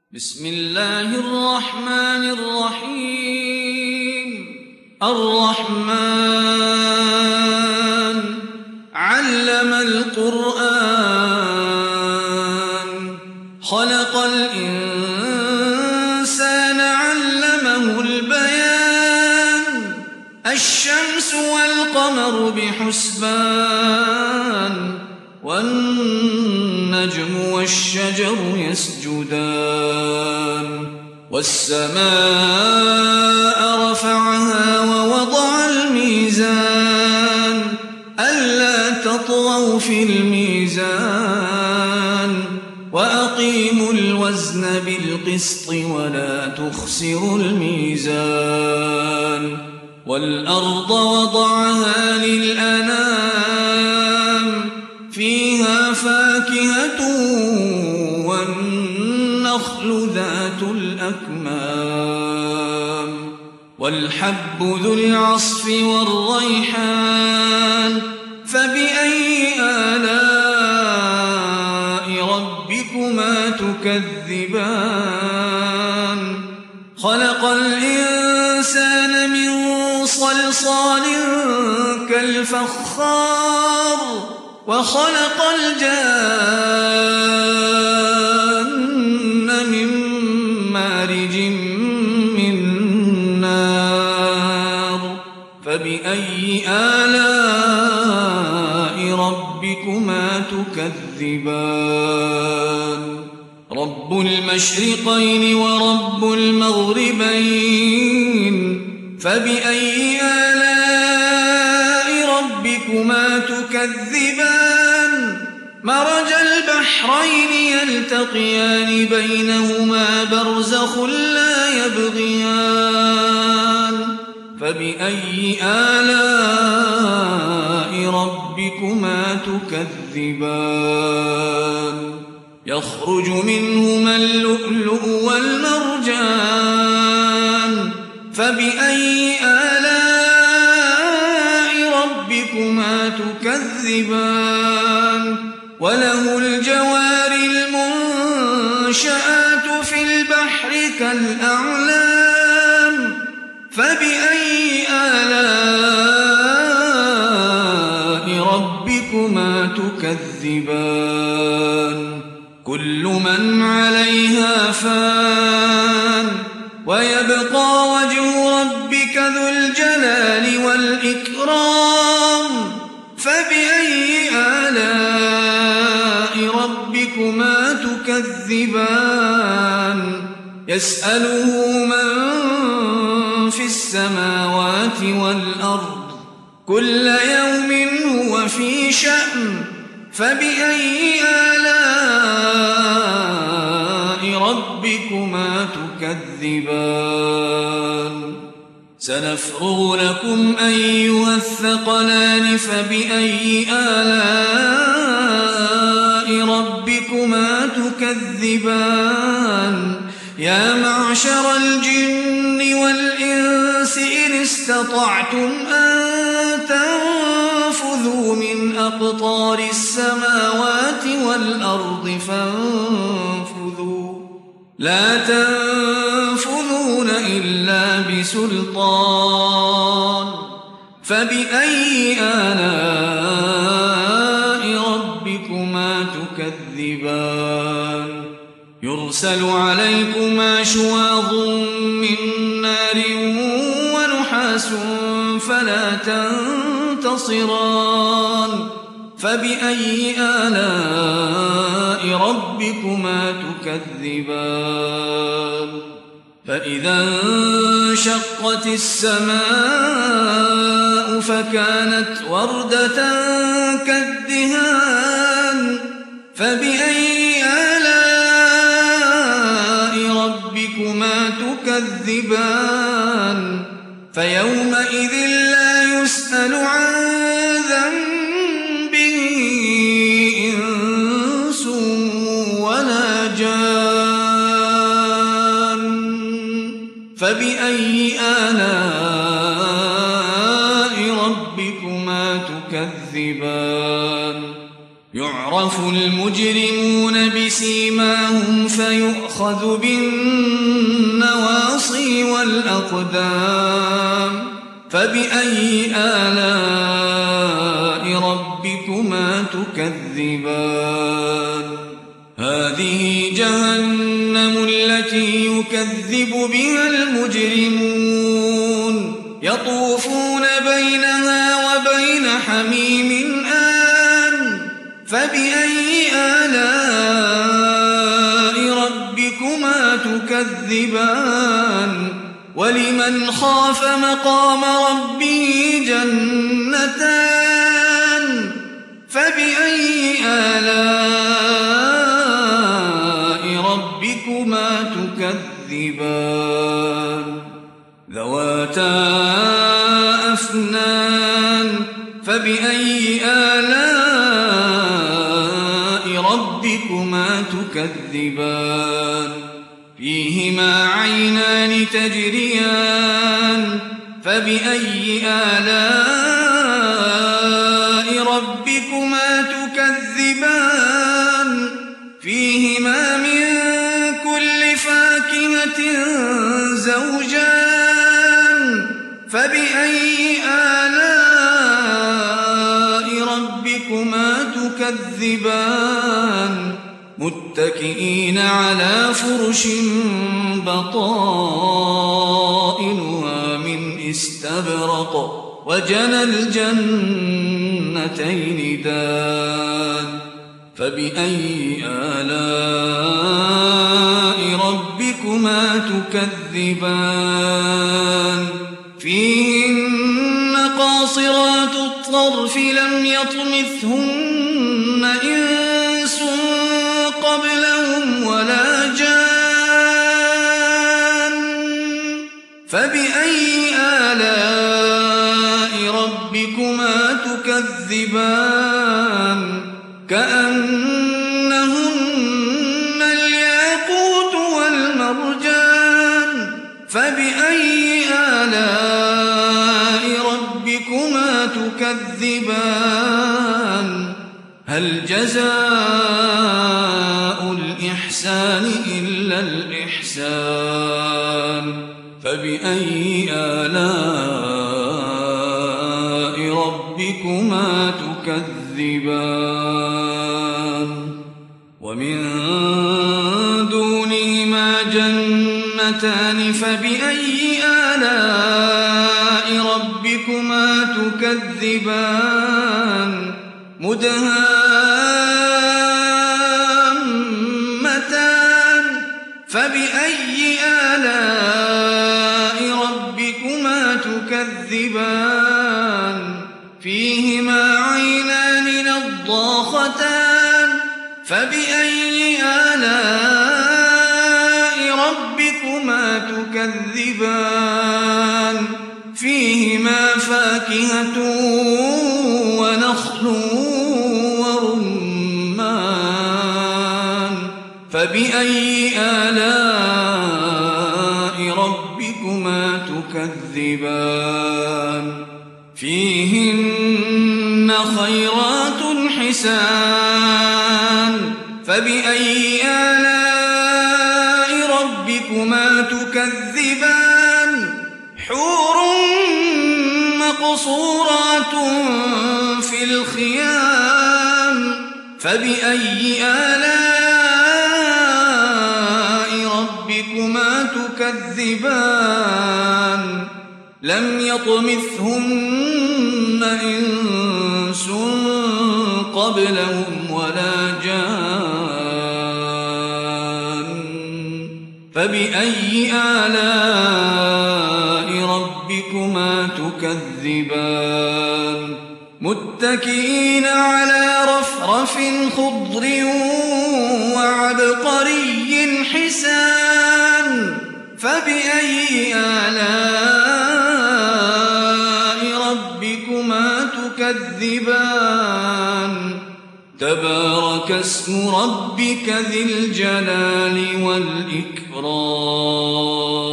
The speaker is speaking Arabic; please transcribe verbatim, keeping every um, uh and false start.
بسم الله الرحمن الرحيم الرحمن علم القرآن خلق الإنسان علمه البيان الشمس والقمر بحسبان والنجم والشجر يسجدان والسماء رفعها ووضع الميزان ألا تطغوا في الميزان وأقيموا الوزن بالقسط ولا تخسروا الميزان والأرض وضعها للأنام فيها فاكهة والنخل ذات الأكمام والحب ذو العصف والريحان فبأي آلاء ربكما تكذبان خلق الإنسان من صلصال كالفخار وخلق الجان من مارج من نار فبأي آلاء ربكما تكذبان رب المشرقين ورب المغربين فبأي آلاء ربكما تكذبان مرج البحرين يلتقيان بينهما برزخ لا يبغيان فبأي آلاء ربكما تكذبان يخرج منهما اللؤلؤ والمرجان فبأي آلاء ربكما تكذبان وله الجوار المنشآت في البحر كالأعلام فبأي آلاء ربكما تكذبان كل من عليها فان ويبقى وجه ربك ذو الجلال والإكرام فبأي آلاء ربكما تكذبان يسأله من في السماوات والأرض كل يوم هو في شأن فبأي آلاء ربكما تكذبان سنفرغ لكم أيها الثقلان فبأي آلاء ربكما تكذبان يا معشر الجن والإنس إن استطعتم أن تنفذوا من أقطار السماوات والأرض فانفذوا لا تنفذون إلا بسلطان فبأي آلاء ربكما تكذبان يرسل عليكما شواظ من نار ونحاس فلا تنتصران فبأي آلاء ربكما تكذبان فإذا انشقت السماء فكانت وردة كالدهان فبأي آلاء ربكما تكذبان فيومئذ لا يسأل عن ذنبه إنس ولا جان فبأي آلاء ربكما تكذبان يعرف المجرمون بسيماهم يؤخذ بالنواصي والأقدام فبأي آلاء ربكما تكذبان هذه جهنم التي يكذب بها المجرمون يطوفون بينها وبين حميم آن فبأي آلاء ربكما تكذبان ولمن خاف مقام ربه جنتان فبأي آلاء ربكما تكذبان ذواتا أفنان فبأي آلاء ربكما تكذبان فيهما عينان تجريان فبأي آلاء ربكما تكذبان فيهما من كل فاكهة زوجان فبأي آلاء ربكما تكذبان متكئين على فرش بطائنها من استبرق وجنى الجنتين دان فبأي آلاء ربكما تكذبان فيهن قاصرات الطرف لم يطمثهن إنس قبلهم ولا جان فبأي آلاء ربكما تكذبان كأنهن الياقوت والمرجان فبأي آلاء ربكما تكذبان هل جزاء الإحسان إلا الإحسان فبأي آلاء ربكما تكذبان ومن دونهما جنتان فبأي آلاء ربكما تكذبان مدهامتان فبأي آلاء ربكما تكذبان فيهما عينان نضاختان فبأي آلاء ربكما تكذبان فيهما فاكهة ونخل ورمان فبأي آلاء ربكما تكذبان فيهن خيرات حسان فبأي آلاء ربكما تكذبان حور مقصورات في الخيام فبأي آلاء ربكما تكذبان لم يطمثهن إنس قبلهم ولا جان فبأي آلاء ربكما تكذبان متكئين على رفرف خضر وعبقري حسان فبأي آلاء ربكما تكذبان تبارك اسم ربك ذي الجلال والإكرام